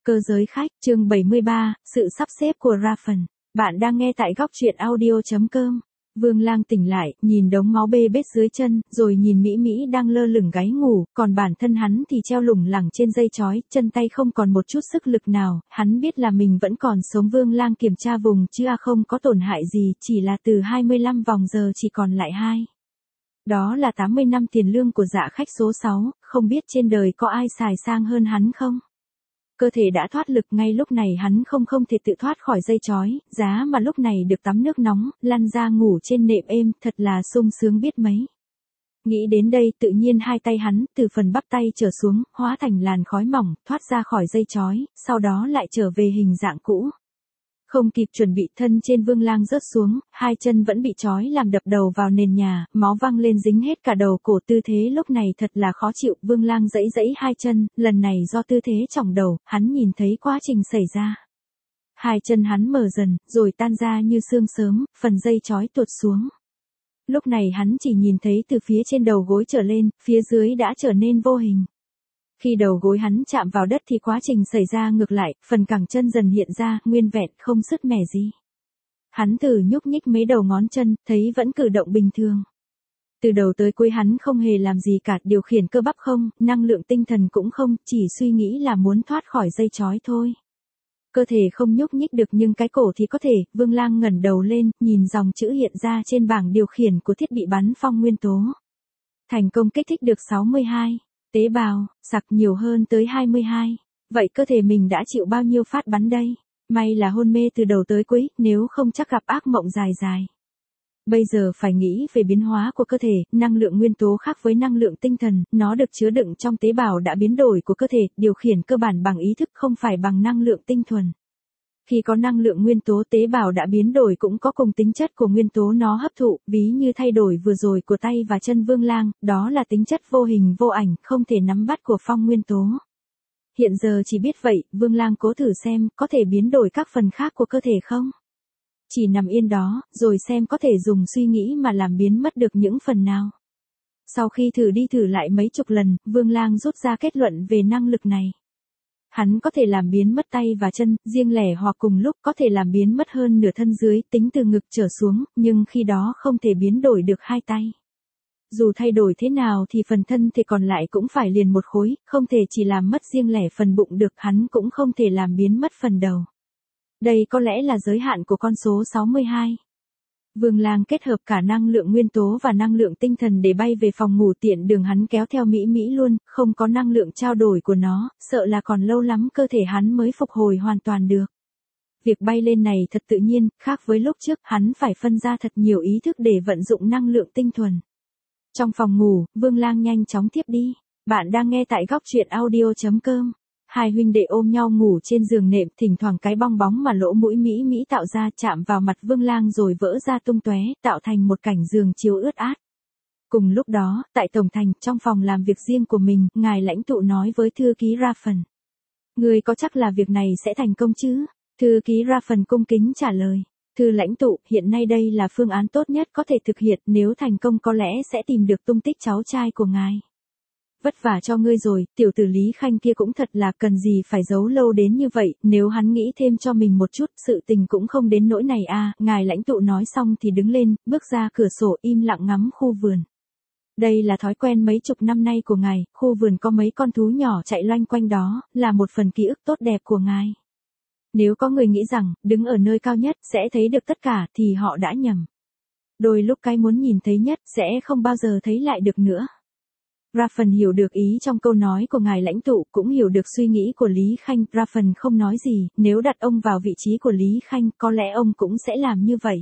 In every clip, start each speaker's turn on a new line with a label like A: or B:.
A: Cơ giới khách, chương 73, sự sắp xếp của Raphon. Bạn đang nghe tại góc truyện audio.com. Vương Lang tỉnh lại, nhìn đống máu bê bết dưới chân, rồi nhìn Mỹ Mỹ đang lơ lửng gáy ngủ, còn bản thân hắn thì treo lủng lẳng trên dây chói, chân tay không còn một chút sức lực nào, hắn biết là mình vẫn còn sống. Vương Lang kiểm tra vùng chứ không có tổn hại gì, chỉ là từ 25 vòng giờ chỉ còn lại 2. Đó là 80 năm tiền lương của dạ khách số 6, không biết trên đời có ai xài sang hơn hắn không? Cơ thể đã thoát lực, ngay lúc này hắn không thể tự thoát khỏi dây chói, giá mà lúc này được tắm nước nóng, lăn ra ngủ trên nệm êm, thật là sung sướng biết mấy. Nghĩ đến đây, tự nhiên hai tay hắn, từ phần bắp tay trở xuống, hóa thành làn khói mỏng, thoát ra khỏi dây chói, sau đó lại trở về hình dạng cũ. Không kịp chuẩn bị, thân trên Vương Lang rớt xuống, hai chân vẫn bị trói làm đập đầu vào nền nhà, máu văng lên dính hết cả đầu cổ. Tư thế lúc này thật là khó chịu. Vương Lang giãy giãy hai chân, lần này do tư thế chỏng đầu, hắn nhìn thấy quá trình xảy ra. Hai chân hắn mở dần, rồi tan ra như sương sớm, phần dây trói tuột xuống. Lúc này hắn chỉ nhìn thấy từ phía trên đầu gối trở lên, phía dưới đã trở nên vô hình. Khi đầu gối hắn chạm vào đất thì quá trình xảy ra ngược lại, phần cẳng chân dần hiện ra, nguyên vẹn, không sứt mẻ gì. Hắn thử nhúc nhích mấy đầu ngón chân, thấy vẫn cử động bình thường. Từ đầu tới cuối hắn không hề làm gì cả, điều khiển cơ bắp không, năng lượng tinh thần cũng không, chỉ suy nghĩ là muốn thoát khỏi dây trói thôi. Cơ thể không nhúc nhích được nhưng cái cổ thì có thể. Vương Lang ngẩng đầu lên, nhìn dòng chữ hiện ra trên bảng điều khiển của thiết bị bắn phong nguyên tố. Thành công kích thích được 62. Tế bào, sặc nhiều hơn tới 22. Vậy cơ thể mình đã chịu bao nhiêu phát bắn đây? May là hôn mê từ đầu tới cuối, nếu không chắc gặp ác mộng dài dài. Bây giờ phải nghĩ về biến hóa của cơ thể, năng lượng nguyên tố khác với năng lượng tinh thần, nó được chứa đựng trong tế bào đã biến đổi của cơ thể, điều khiển cơ bản bằng ý thức không phải bằng năng lượng tinh thuần. Khi có năng lượng nguyên tố, tế bào đã biến đổi cũng có cùng tính chất của nguyên tố nó hấp thụ, ví như thay đổi vừa rồi của tay và chân Vương Lang, đó là tính chất vô hình vô ảnh, không thể nắm bắt của phong nguyên tố. Hiện giờ chỉ biết vậy, Vương Lang cố thử xem, có thể biến đổi các phần khác của cơ thể không? Chỉ nằm yên đó, rồi xem có thể dùng suy nghĩ mà làm biến mất được những phần nào. Sau khi thử đi thử lại mấy chục lần, Vương Lang rút ra kết luận về năng lực này. Hắn có thể làm biến mất tay và chân, riêng lẻ hoặc cùng lúc, có thể làm biến mất hơn nửa thân dưới, tính từ ngực trở xuống, nhưng khi đó không thể biến đổi được hai tay. Dù thay đổi thế nào thì phần thân thì còn lại cũng phải liền một khối, không thể chỉ làm mất riêng lẻ phần bụng được, hắn cũng không thể làm biến mất phần đầu. Đây có lẽ là giới hạn của con số 62. Vương Lang kết hợp cả năng lượng nguyên tố và năng lượng tinh thần để bay về phòng ngủ, tiện đường hắn kéo theo Mỹ Mỹ luôn, không có năng lượng trao đổi của nó, sợ là còn lâu lắm cơ thể hắn mới phục hồi hoàn toàn được. Việc bay lên này thật tự nhiên, khác với lúc trước, hắn phải phân ra thật nhiều ý thức để vận dụng năng lượng tinh thuần. Trong phòng ngủ, Vương Lang nhanh chóng tiếp đi. Bạn đang nghe tại góc truyện audio.com. Hai huynh đệ ôm nhau ngủ trên giường nệm, thỉnh thoảng cái bong bóng mà lỗ mũi Mỹ Mỹ tạo ra chạm vào mặt Vương Lang rồi vỡ ra tung tóe, tạo thành một cảnh giường chiếu ướt át. Cùng lúc đó, tại tổng thành, trong phòng làm việc riêng của mình, ngài lãnh tụ nói với thư ký Raphon. Người có chắc là việc này sẽ thành công chứ? Thư ký Raphon cung kính trả lời. Thưa lãnh tụ, hiện nay đây là phương án tốt nhất có thể thực hiện, nếu thành công có lẽ sẽ tìm được tung tích cháu trai của ngài. Vất vả cho ngươi rồi, tiểu tử Lý Khanh kia cũng thật là, cần gì phải giấu lâu đến như vậy, nếu hắn nghĩ thêm cho mình một chút, sự tình cũng không đến nỗi này à. Ngài lãnh tụ nói xong thì đứng lên, bước ra cửa sổ, im lặng ngắm khu vườn. Đây là thói quen mấy chục năm nay của ngài, khu vườn có mấy con thú nhỏ chạy loanh quanh đó, là một phần ký ức tốt đẹp của ngài. Nếu có người nghĩ rằng, đứng ở nơi cao nhất, sẽ thấy được tất cả, thì họ đã nhầm. Đôi lúc cái muốn nhìn thấy nhất, sẽ không bao giờ thấy lại được nữa. Raphon hiểu được ý trong câu nói của ngài lãnh tụ, cũng hiểu được suy nghĩ của Lý Khanh. Raphon không nói gì, nếu đặt ông vào vị trí của Lý Khanh, có lẽ ông cũng sẽ làm như vậy.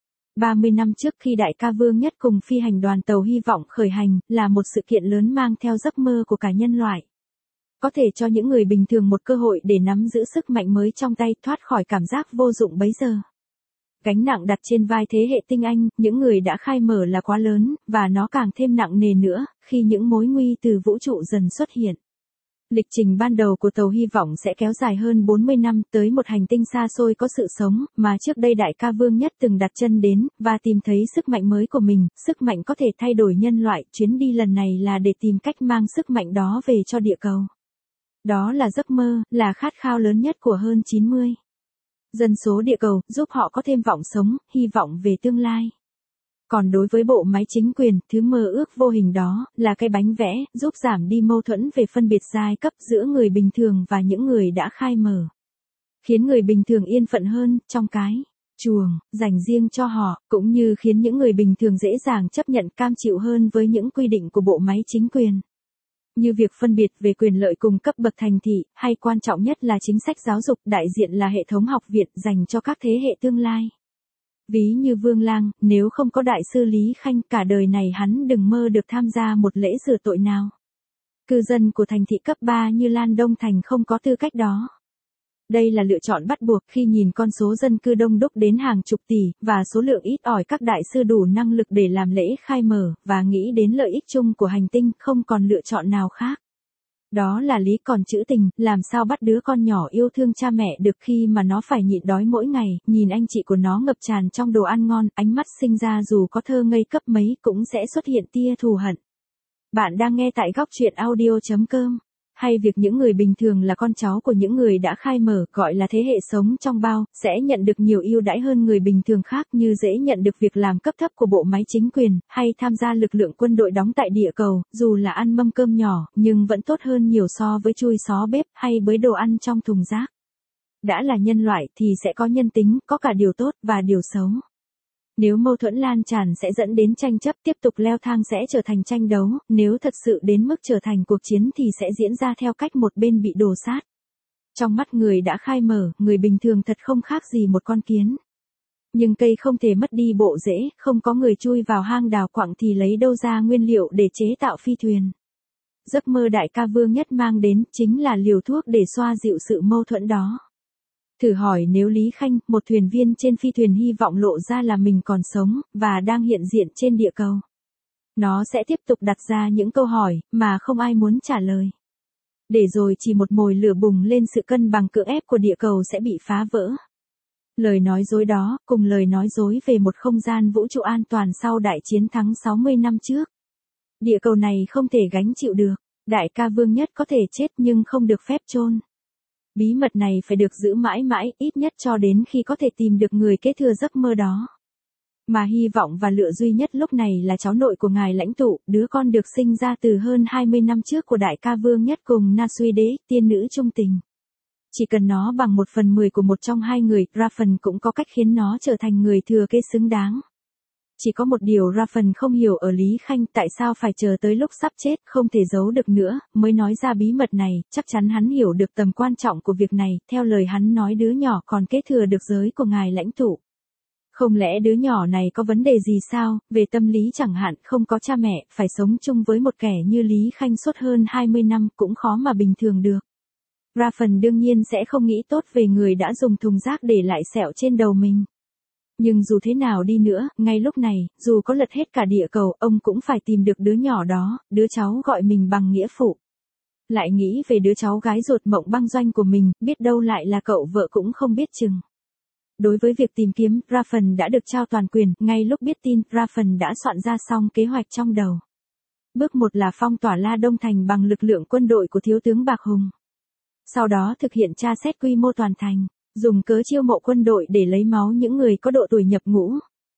A: 30 năm trước khi đại ca Vương Nhất cùng phi hành đoàn tàu hy vọng khởi hành, là một sự kiện lớn mang theo giấc mơ của cả nhân loại. Có thể cho những người bình thường một cơ hội để nắm giữ sức mạnh mới trong tay, thoát khỏi cảm giác vô dụng bấy giờ. Gánh nặng đặt trên vai thế hệ tinh anh, những người đã khai mở là quá lớn, và nó càng thêm nặng nề nữa, khi những mối nguy từ vũ trụ dần xuất hiện. Lịch trình ban đầu của tàu hy vọng sẽ kéo dài hơn 40 năm, tới một hành tinh xa xôi có sự sống, mà trước đây đại ca Vương Nhất từng đặt chân đến, và tìm thấy sức mạnh mới của mình, sức mạnh có thể thay đổi nhân loại. Chuyến đi lần này là để tìm cách mang sức mạnh đó về cho địa cầu. Đó là giấc mơ, là khát khao lớn nhất của hơn 90 dân số địa cầu, giúp họ có thêm vọng sống, hy vọng về tương lai. Còn đối với bộ máy chính quyền, thứ mơ ước vô hình đó, là cái bánh vẽ, giúp giảm đi mâu thuẫn về phân biệt giai cấp giữa người bình thường và những người đã khai mở. Khiến người bình thường yên phận hơn, trong cái chuồng, dành riêng cho họ, cũng như khiến những người bình thường dễ dàng chấp nhận cam chịu hơn với những quy định của bộ máy chính quyền. Như việc phân biệt về quyền lợi cùng cấp bậc thành thị, hay quan trọng nhất là chính sách giáo dục đại diện là hệ thống học viện dành cho các thế hệ tương lai. Ví như Vương Lang, nếu không có đại sư Lý Khanh cả đời này hắn đừng mơ được tham gia một lễ rửa tội nào. Cư dân của thành thị cấp 3 như Lan Đông Thành không có tư cách đó. Đây là lựa chọn bắt buộc khi nhìn con số dân cư đông đúc đến hàng chục tỷ, và số lượng ít ỏi các đại sư đủ năng lực để làm lễ khai mở, và nghĩ đến lợi ích chung của hành tinh, không còn lựa chọn nào khác. Đó là lý còn trữ tình, làm sao bắt đứa con nhỏ yêu thương cha mẹ được khi mà nó phải nhịn đói mỗi ngày, nhìn anh chị của nó ngập tràn trong đồ ăn ngon, ánh mắt sinh ra dù có thơ ngây cấp mấy cũng sẽ xuất hiện tia thù hận. Bạn đang nghe tại góc truyện audio.com. Hay việc những người bình thường là con cháu của những người đã khai mở, gọi là thế hệ sống trong bao, sẽ nhận được nhiều ưu đãi hơn người bình thường khác, như dễ nhận được việc làm cấp thấp của bộ máy chính quyền, hay tham gia lực lượng quân đội đóng tại địa cầu, dù là ăn mâm cơm nhỏ, nhưng vẫn tốt hơn nhiều so với chui xó bếp, hay bới đồ ăn trong thùng rác. Đã là nhân loại thì sẽ có nhân tính, có cả điều tốt và điều xấu. Nếu mâu thuẫn lan tràn sẽ dẫn đến tranh chấp, tiếp tục leo thang sẽ trở thành tranh đấu, nếu thật sự đến mức trở thành cuộc chiến thì sẽ diễn ra theo cách một bên bị đổ sát. Trong mắt người đã khai mở, người bình thường thật không khác gì một con kiến. Nhưng cây không thể mất đi bộ rễ, không có người chui vào hang đào quặng thì lấy đâu ra nguyên liệu để chế tạo phi thuyền. Giấc mơ đại ca Vương Nhất mang đến chính là liều thuốc để xoa dịu sự mâu thuẫn đó. Thử hỏi nếu Lý Khanh, một thuyền viên trên phi thuyền hy vọng lộ ra là mình còn sống, và đang hiện diện trên địa cầu. Nó sẽ tiếp tục đặt ra những câu hỏi, mà không ai muốn trả lời. Để rồi chỉ một mồi lửa bùng lên sự cân bằng cưỡng ép của địa cầu sẽ bị phá vỡ. Lời nói dối đó, cùng lời nói dối về một không gian vũ trụ an toàn sau đại chiến thắng 60 năm trước. Địa cầu này không thể gánh chịu được, đại ca Vương Nhất có thể chết nhưng không được phép chôn. Bí mật này phải được giữ mãi mãi, ít nhất cho đến khi có thể tìm được người kế thừa giấc mơ đó. Mà hy vọng và lựa duy nhất lúc này là cháu nội của ngài lãnh tụ, đứa con được sinh ra từ hơn 20 năm trước của đại ca Vương Nhất cùng Na Suy Đế, tiên nữ trung tình. Chỉ cần nó bằng 1/10 của một trong hai người, Raffen cũng có cách khiến nó trở thành người thừa kế xứng đáng. Chỉ có một điều Raffen không hiểu ở Lý Khanh, tại sao phải chờ tới lúc sắp chết, không thể giấu được nữa, mới nói ra bí mật này, chắc chắn hắn hiểu được tầm quan trọng của việc này, theo lời hắn nói đứa nhỏ còn kế thừa được giới của ngài lãnh tụ. Không lẽ đứa nhỏ này có vấn đề gì sao, về tâm lý chẳng hạn, không có cha mẹ, phải sống chung với một kẻ như Lý Khanh suốt hơn 20 năm cũng khó mà bình thường được. Raffen đương nhiên sẽ không nghĩ tốt về người đã dùng thùng rác để lại sẹo trên đầu mình. Nhưng dù thế nào đi nữa, ngay lúc này, dù có lật hết cả địa cầu, ông cũng phải tìm được đứa nhỏ đó, đứa cháu gọi mình bằng nghĩa phụ. Lại nghĩ về đứa cháu gái ruột Mộng Băng Doanh của mình, biết đâu lại là cậu vợ cũng không biết chừng. Đối với việc tìm kiếm, Raffen đã được trao toàn quyền, ngay lúc biết tin, Raffen đã soạn ra xong kế hoạch trong đầu. Bước 1 là phong tỏa La Đông Thành bằng lực lượng quân đội của thiếu tướng Bạc Hùng. Sau đó thực hiện tra xét quy mô toàn thành. Dùng cớ chiêu mộ quân đội để lấy máu những người có độ tuổi nhập ngũ.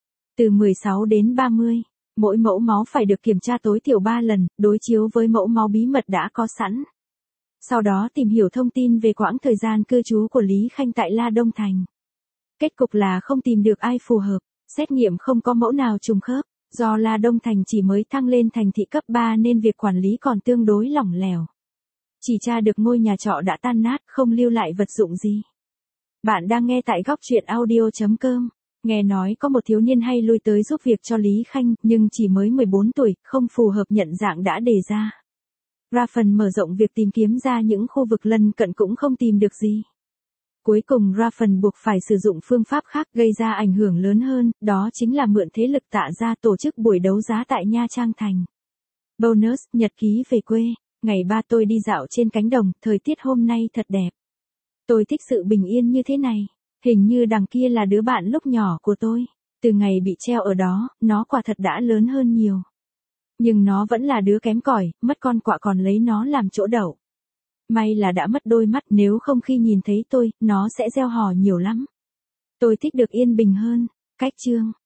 A: Từ 16 đến 30, mỗi mẫu máu phải được kiểm tra tối thiểu 3 lần, đối chiếu với mẫu máu bí mật đã có sẵn. Sau đó tìm hiểu thông tin về quãng thời gian cư trú của Lý Khanh tại La Đông Thành. Kết cục là không tìm được ai phù hợp, xét nghiệm không có mẫu nào trùng khớp, do La Đông Thành chỉ mới thăng lên thành thị cấp 3 nên việc quản lý còn tương đối lỏng lẻo. Chỉ tra được ngôi nhà trọ đã tan nát, không lưu lại vật dụng gì. Bạn đang nghe tại góc truyện audio.com. Nghe nói có một thiếu niên hay lui tới giúp việc cho Lý Khanh, nhưng chỉ mới 14 tuổi, không phù hợp nhận dạng đã đề ra. Raffen mở rộng việc tìm kiếm ra những khu vực lân cận cũng không tìm được gì. Cuối cùng Raffen buộc phải sử dụng phương pháp khác gây ra ảnh hưởng lớn hơn, đó chính là mượn thế lực Tạ Gia tổ chức buổi đấu giá tại Nha Trang Thành. Bonus, nhật ký về quê. Ngày 3 tôi đi dạo trên cánh đồng, thời tiết hôm nay thật đẹp. Tôi thích sự bình yên như thế này. Hình như đằng kia là đứa bạn lúc nhỏ của tôi. Từ ngày bị treo ở đó, nó quả thật đã lớn hơn nhiều. Nhưng nó vẫn là đứa kém cỏi, mất con quạ còn lấy nó làm chỗ đậu. May là đã mất đôi mắt, nếu không khi nhìn thấy tôi, nó sẽ reo hò nhiều lắm. Tôi thích được yên bình hơn. Cách chương